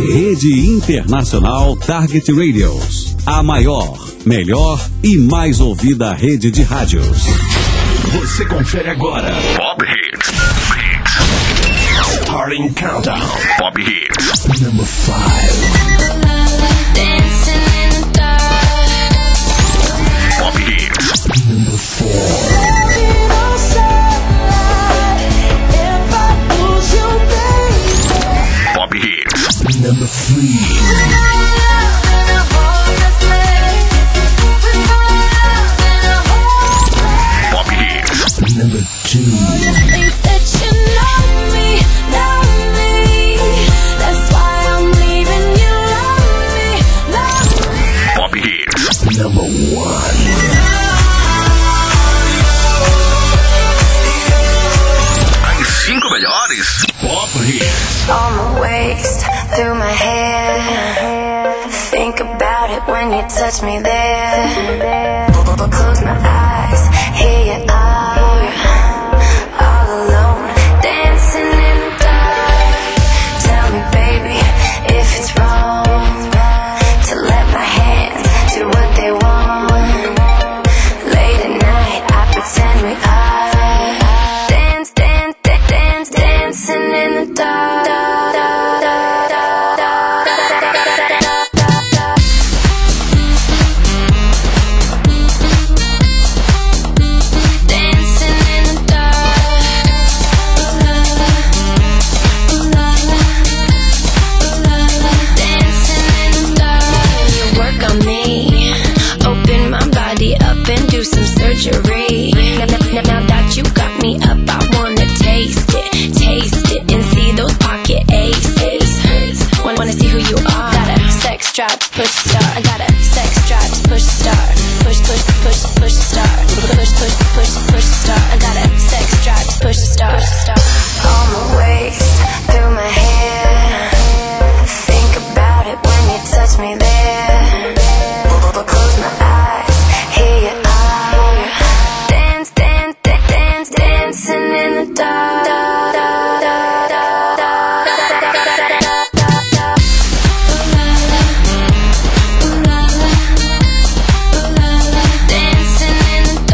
Rede Internacional Target Radios. A maior, melhor e mais ouvida rede de rádios. Você confere agora Pop Hits. Starting Countdown. Pop Hits. Number 5. Dancing in the dark. Pop Hits. Number 4. Pop Hits. Number 3. Pop Hits. Number 2. Pop Hits. Number 1. As 5 melhores Pop Hits. On my waist, through my hair. Think about it when you touch me there. Close my eyes, here you are, all alone, dancing in the dark. Tell me, baby, if it's wrong to let my hands do what they want. Late at night, I pretend we are dancing in the dark. Now that you got me up, I wanna taste it, and see those pocket aces. Wanna see who you are. Got a sex drive, push start. I got a sex drive, push start. Push start. Push start. I got a sex drive, push start. On my waist, through my hair. Think about it when you touch me there. Close my eyes, here you are. Dancing in the dark. Dancing in the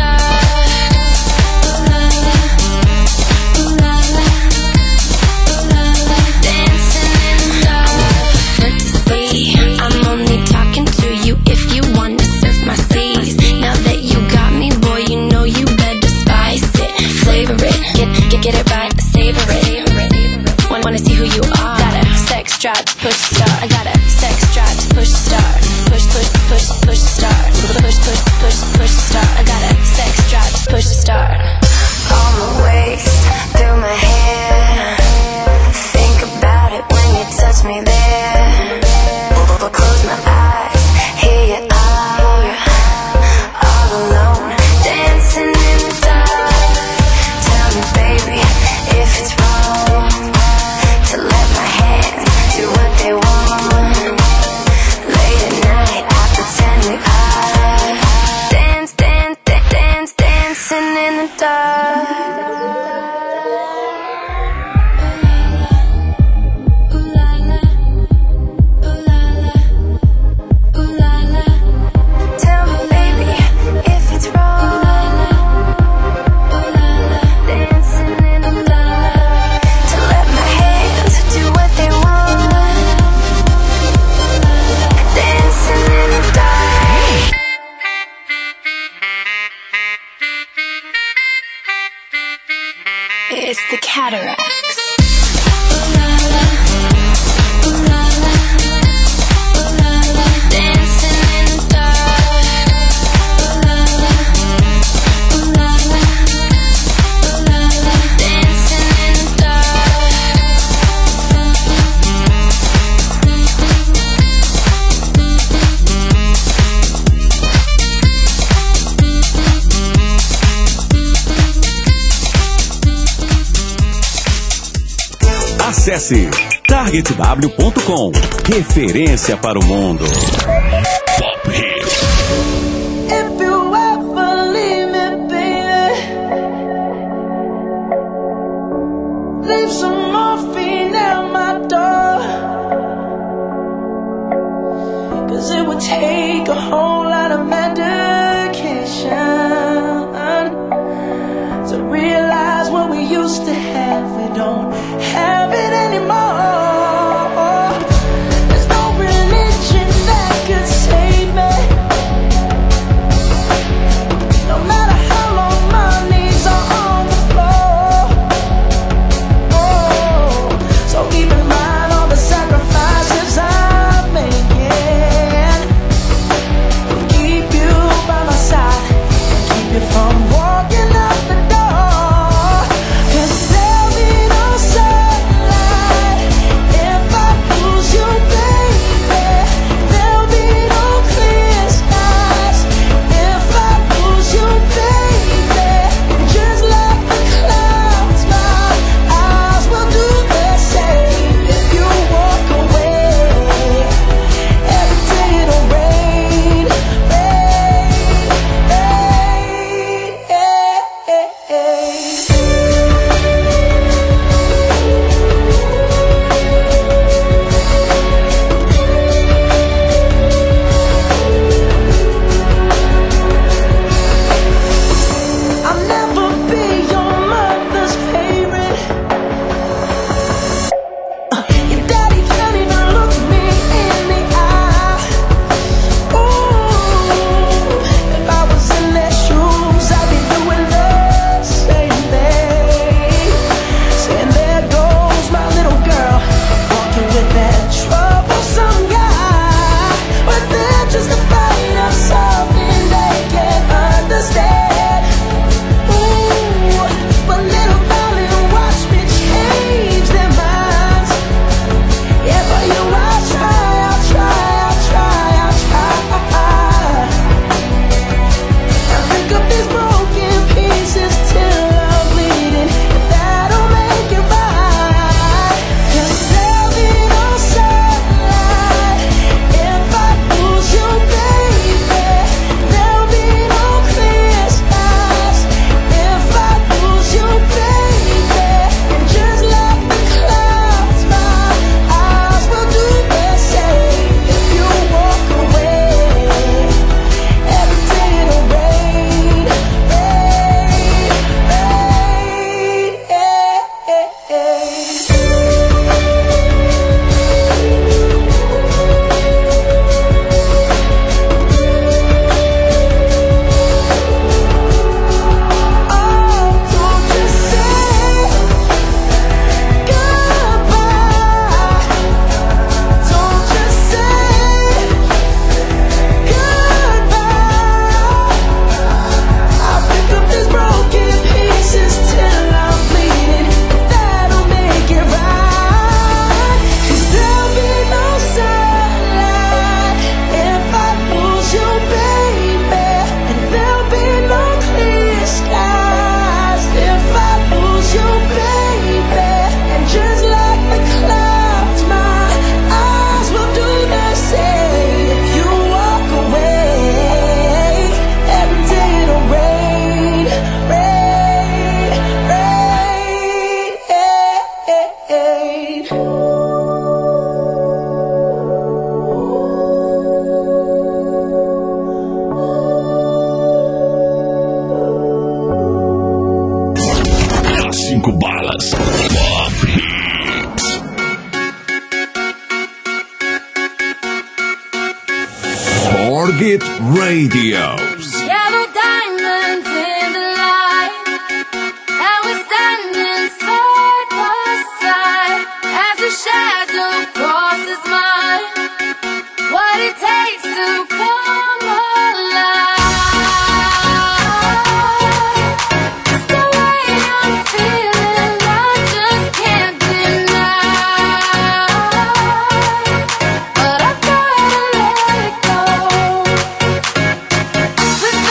Fantasy, I'm only talking to you if you wanna surf my seas. Now that you got me, boy, you know you better spice it, flavor it, get it right, savor it. Wanna see who you are. Got a sex drive, push start. I got a sex drive, push start. Push start. Push start. I got a sex drive, push start. On my waist, through my hair. Think about it when you touch me there. Close my eyes, here you are, all alone, dancing in the dark. Tell me, baby, if it's wrong to let my hands do what they want. Late at night, I pretend we are dancing in the dark. It's the Cataracts. Dancing in the dark. Dancing in the Acesse targetw.com. Referência para o mundo. Pop Hits. If you ever leave me, baby, leave some morphine at my door. 'cause it would take a whole lot of medication to realize what we used to have, we don't have it anymore. There's no religion that could save me, no matter how long my knees are on the floor. Oh, so keep in mind all the sacrifices I'm making to keep you by my side and keep you from walking out the door. 'Cause there'll be no sunlight if I lose you, baby. There'll be no clear skies if I lose you, baby. Just like the clouds, my eyes will do the same. If you walk away, every day it'll rain, rain, rain, I'll never be your mother's favorite. Your daddy can't even look me in the eye. Ooh, if I was in their shoes, I'd be doing the same thing. Saying there goes my little girl, walking with that troublesome guy. But they're just afraid of something they can't understand. Ooh, but little darling, watch me change their minds. Yeah, for you I'll try, I'll try, I'll try, I'll try. I'll pick up these broken pieces till I'm bleeding, if that'll make it right. 'Cause there'll be no sunlight if I lose you, baby. There'll be no clear skies if I lose you, baby. And just like the clouds, my eyes will do the same. If you walk away, every day it'll rain, rain, Oh, don't just say goodbye. Don't just say goodbye. I'll pick up these broken pieces till I'm bleeding, if that'll make it right. 'Cause there'll be no sunlight if I lose you, baby. And there'll be no clear skies if I lose you, baby. And just like the clouds, my eyes will do the same. If you walk away, every day it'll rain, rain, rain. Cinco balas. Pop Hits. Target Radio. Yellow diamonds in the light, and we're standing side by side as a shadow crosses mine. What it takes to come alive. It's the way I'm feeling, I just can't deny. But I gotta let it go. We've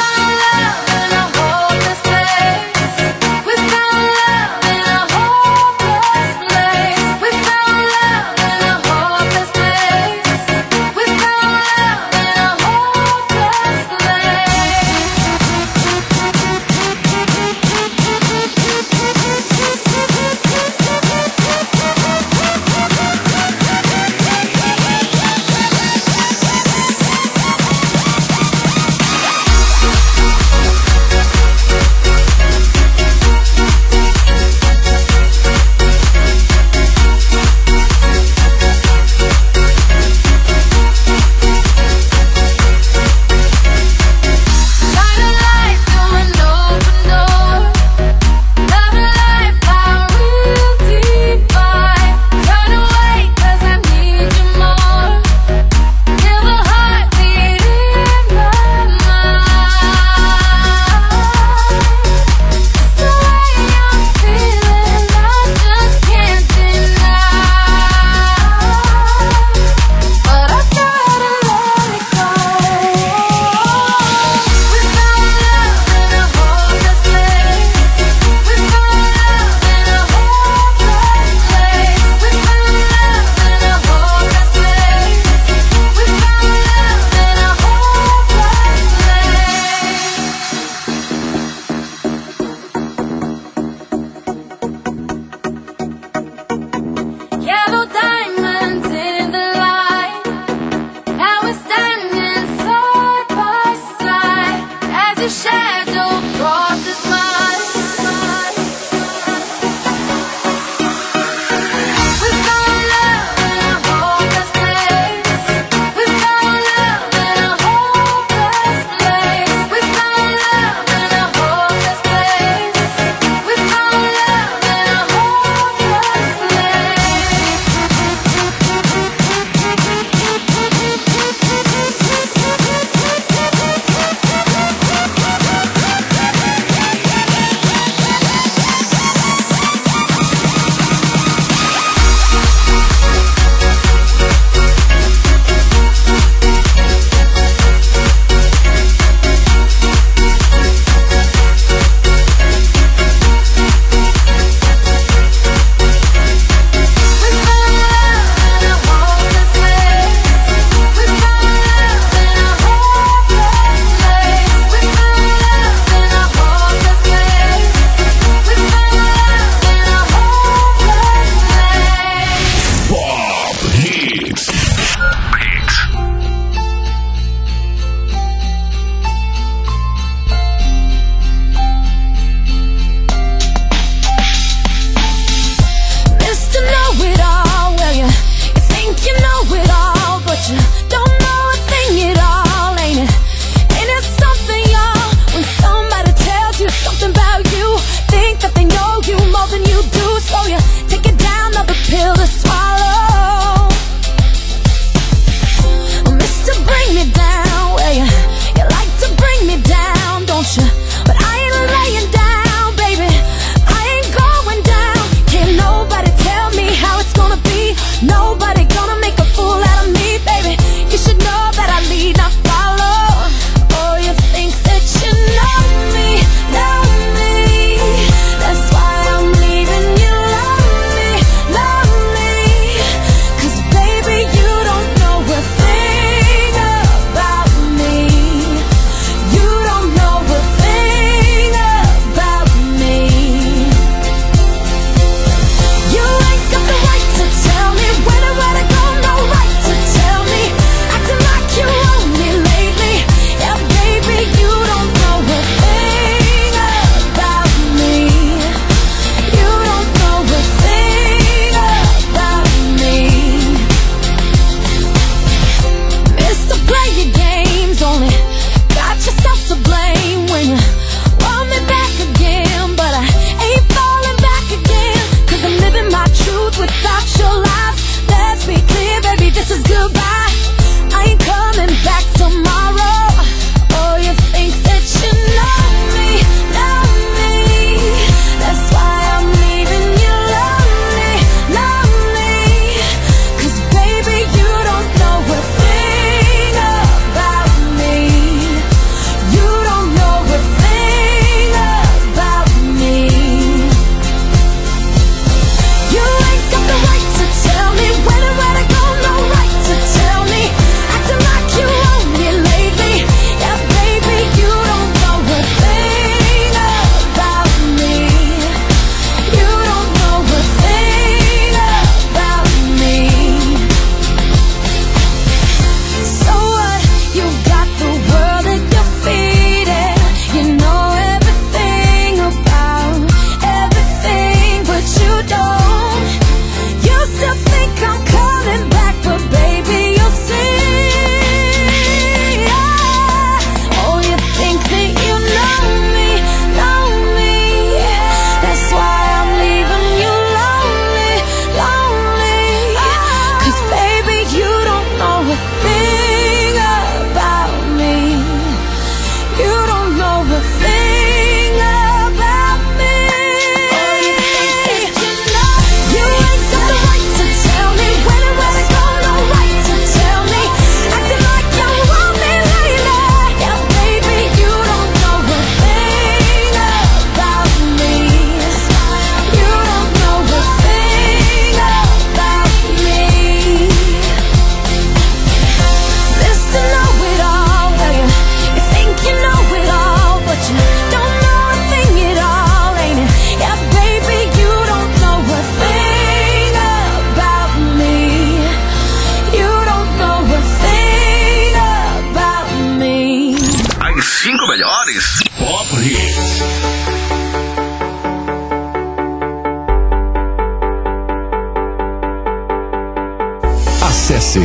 Acesse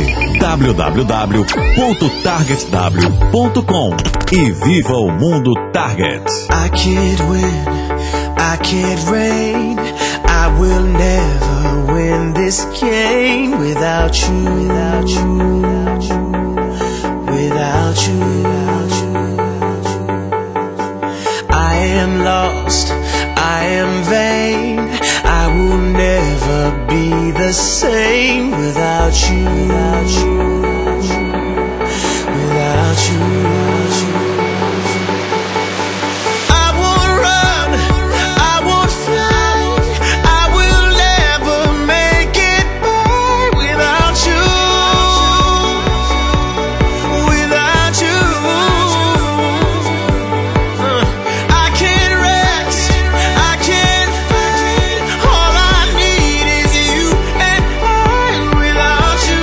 www.targetw.com e viva o mundo Target. I can't win, I can't reign, I will never win this game without you, without you, without you, without you. I am lost, I am vain, I will never be the same without you, without you, without you, without you. I won't run, I won't fly, I will never make it by without you, without you. I can't rest, I can't fight, all I need is you and I without you,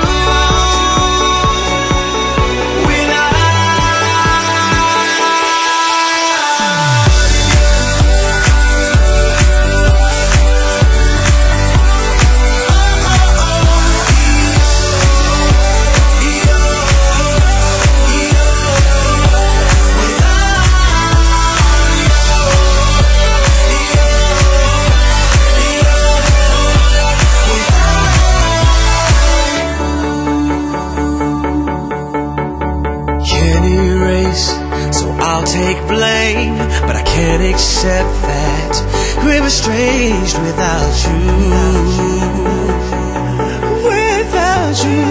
can't erase, so I'll take blame, but I can't accept that we're estranged without you, without you.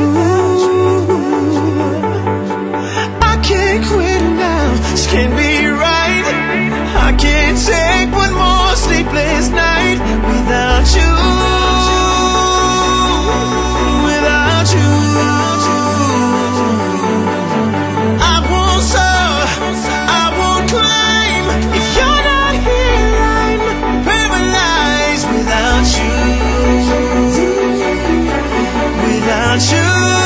I can't quit now, this can't be right, I can't take one more sleepless night without you, without you. I won't soar, I won't climb, if you're not here I'm paralyzed without you, without you.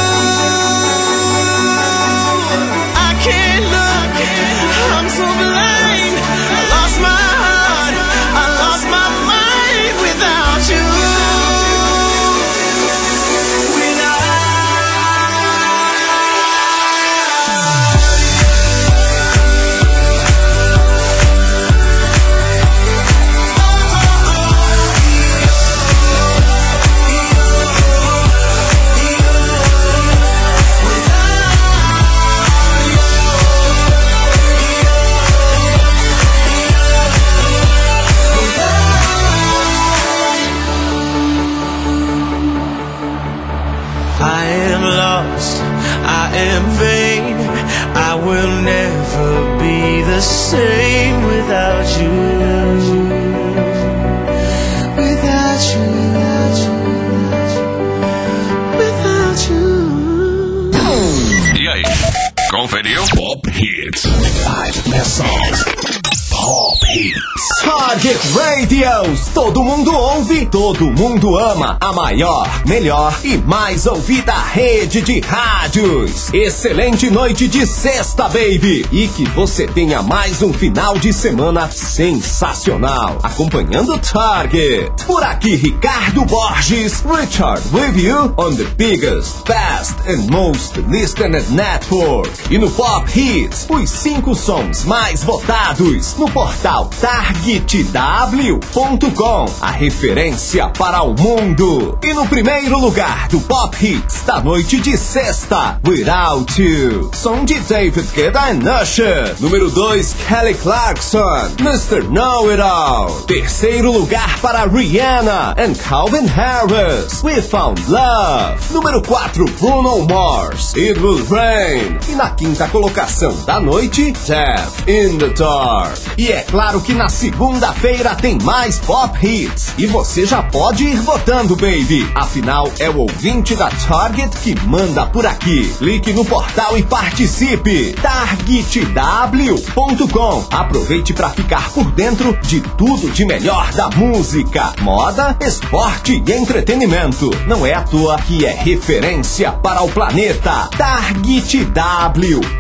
I can't look, I'm so blind, I lost my heart, I lost my mind without you, I am lost, I am vain, I will never be the same without you, without you, without you, without you. E aí, conferiu? Pop Hits. 5 best songs. Pop Hits. Target Radios, todo mundo ouve, todo mundo ama, a maior, melhor e mais ouvida rede de rádios. Excelente noite de sexta, baby, e que você tenha mais um final de semana sensacional, acompanhando Target. Por aqui, Ricardo Borges, Richard with you on the biggest, best and most listened network. E no Pop Hits, os 5 sons mais votados no portal targetw.com, a referência para o mundo. E no primeiro lugar do Pop Hits da noite de sexta, Without You, som de David Guetta and Usher. Número 2, Kelly Clarkson, Mr. Know It All. Terceiro lugar para Rihanna and Calvin Harris, We Found Love. Número 4, Bruno Mars, It Will Rain. E na quinta colocação da noite, Death in the Dark. E é claro que na segunda-feira tem mais Pop Hits. E você já pode ir votando, baby. Afinal, é o ouvinte da Target que manda por aqui. Clique no portal e participe. targetw.com. Aproveite para ficar por dentro de tudo de melhor da música, moda, esporte e entretenimento. Não é à toa que é referência para o planeta.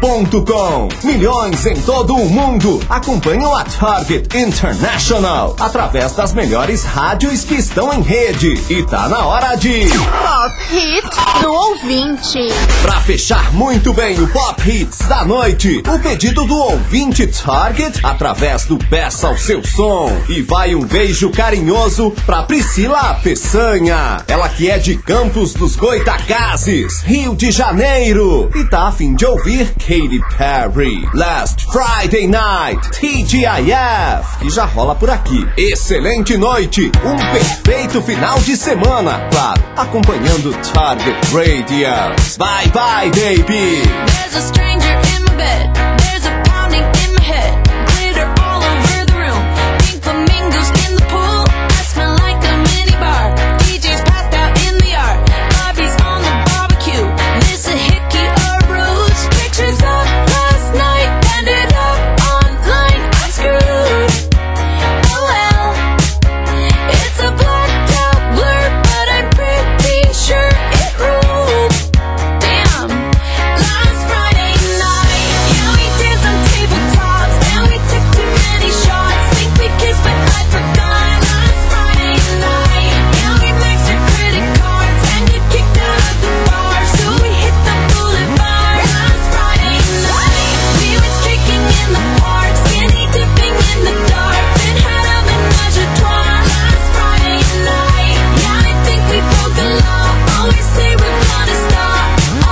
targetw.com. Milhões em todo o mundo acompanham a Target International. A através das melhores rádios que estão em rede. E tá na hora de Pop Hits do ouvinte. Pra fechar muito bem o Pop Hits da noite, o pedido do ouvinte Target através do Peça ao Seu Som. E vai um beijo carinhoso pra Priscila Peçanha, ela que é de Campos dos Goitacazes, Rio de Janeiro, e tá a fim de ouvir Katy Perry, Last Friday Night, TGIF, que já rola por aqui. Excelente noite, um perfeito final de semana, claro, acompanhando Target Radio. Bye bye, baby. There's a stranger in my bed. There's a pounding in my head. Glitter all over the room. Pink flamingos in the pool. I smell like a mini bar. DJ's passed out in the yard. Bobby's on the barbecue. This a hickey or ruse. Pictures of last night ended up online. I'm screwed. Oh well. It's a blacked out blur, but I'm pretty sure it ruled. Damn. Last Friday night, yeah, we danced on tabletops, and we took too many shots. Think we kissed, but I forgot. Last Friday night, yeah, we maxed our credit cards and got kicked out of the bar, so we hit the boulevard. Last Friday night, we went streaking in the park, skinny dipping in the dark, then had a menage a trois. Last Friday night, yeah, I think we broke the law. Always say we're gonna stop.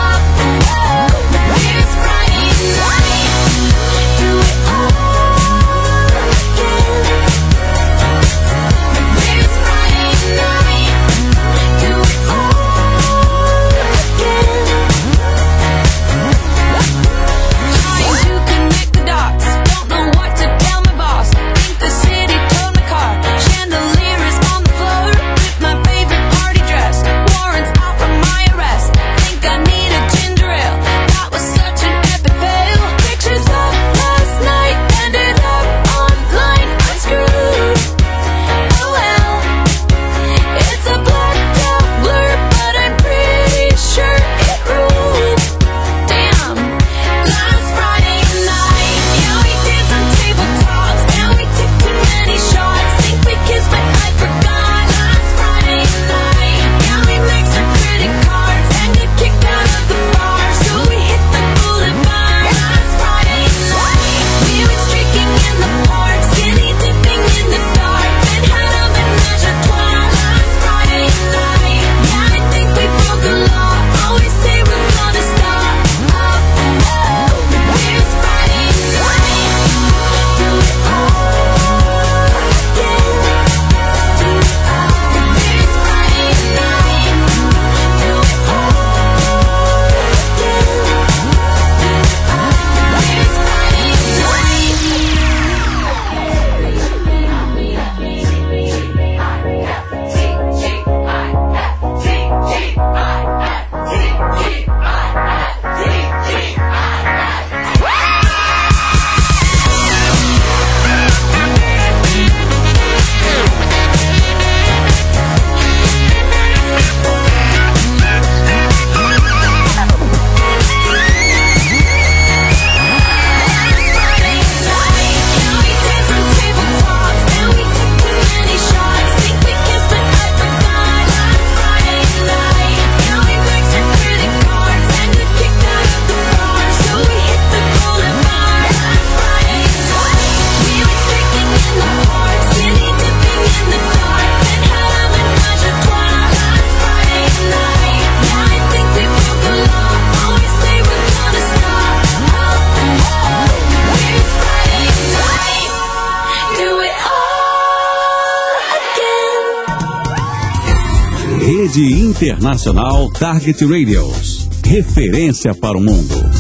Here's Friday night. Do it all again. Here's Friday night. Do it all again. Trying to connect the dots. Don't know what to tell my boss. Think the city towed my car. Chandelier is on the floor with my favorite party dress. Warrants out for my arrest. Think I need a ginger ale. That was such an epic fail. Pictures of last night ended up online. I'm screwed. Oh well. It's a blacked out blur, but I'm pretty sure it ruled. Damn. Last Friday night, yeah, we danced on tabletops, and we took too many shots. Think we kissed, but I forgot. Last Friday night, yeah, we maxed our credit cards and got kicked out of the bar, so we hit the boulevard. Last Friday night, we went streaking in the park, skinny dipping in the dark, then had a menage a trois. Last Friday night, yeah, I think we broke the law. Always say we're gonna stop. Here's Friday night. Do it all again. Here's Friday night. Do it all again. Here's Friday Rede Internacional Target Radios. Referência para o mundo.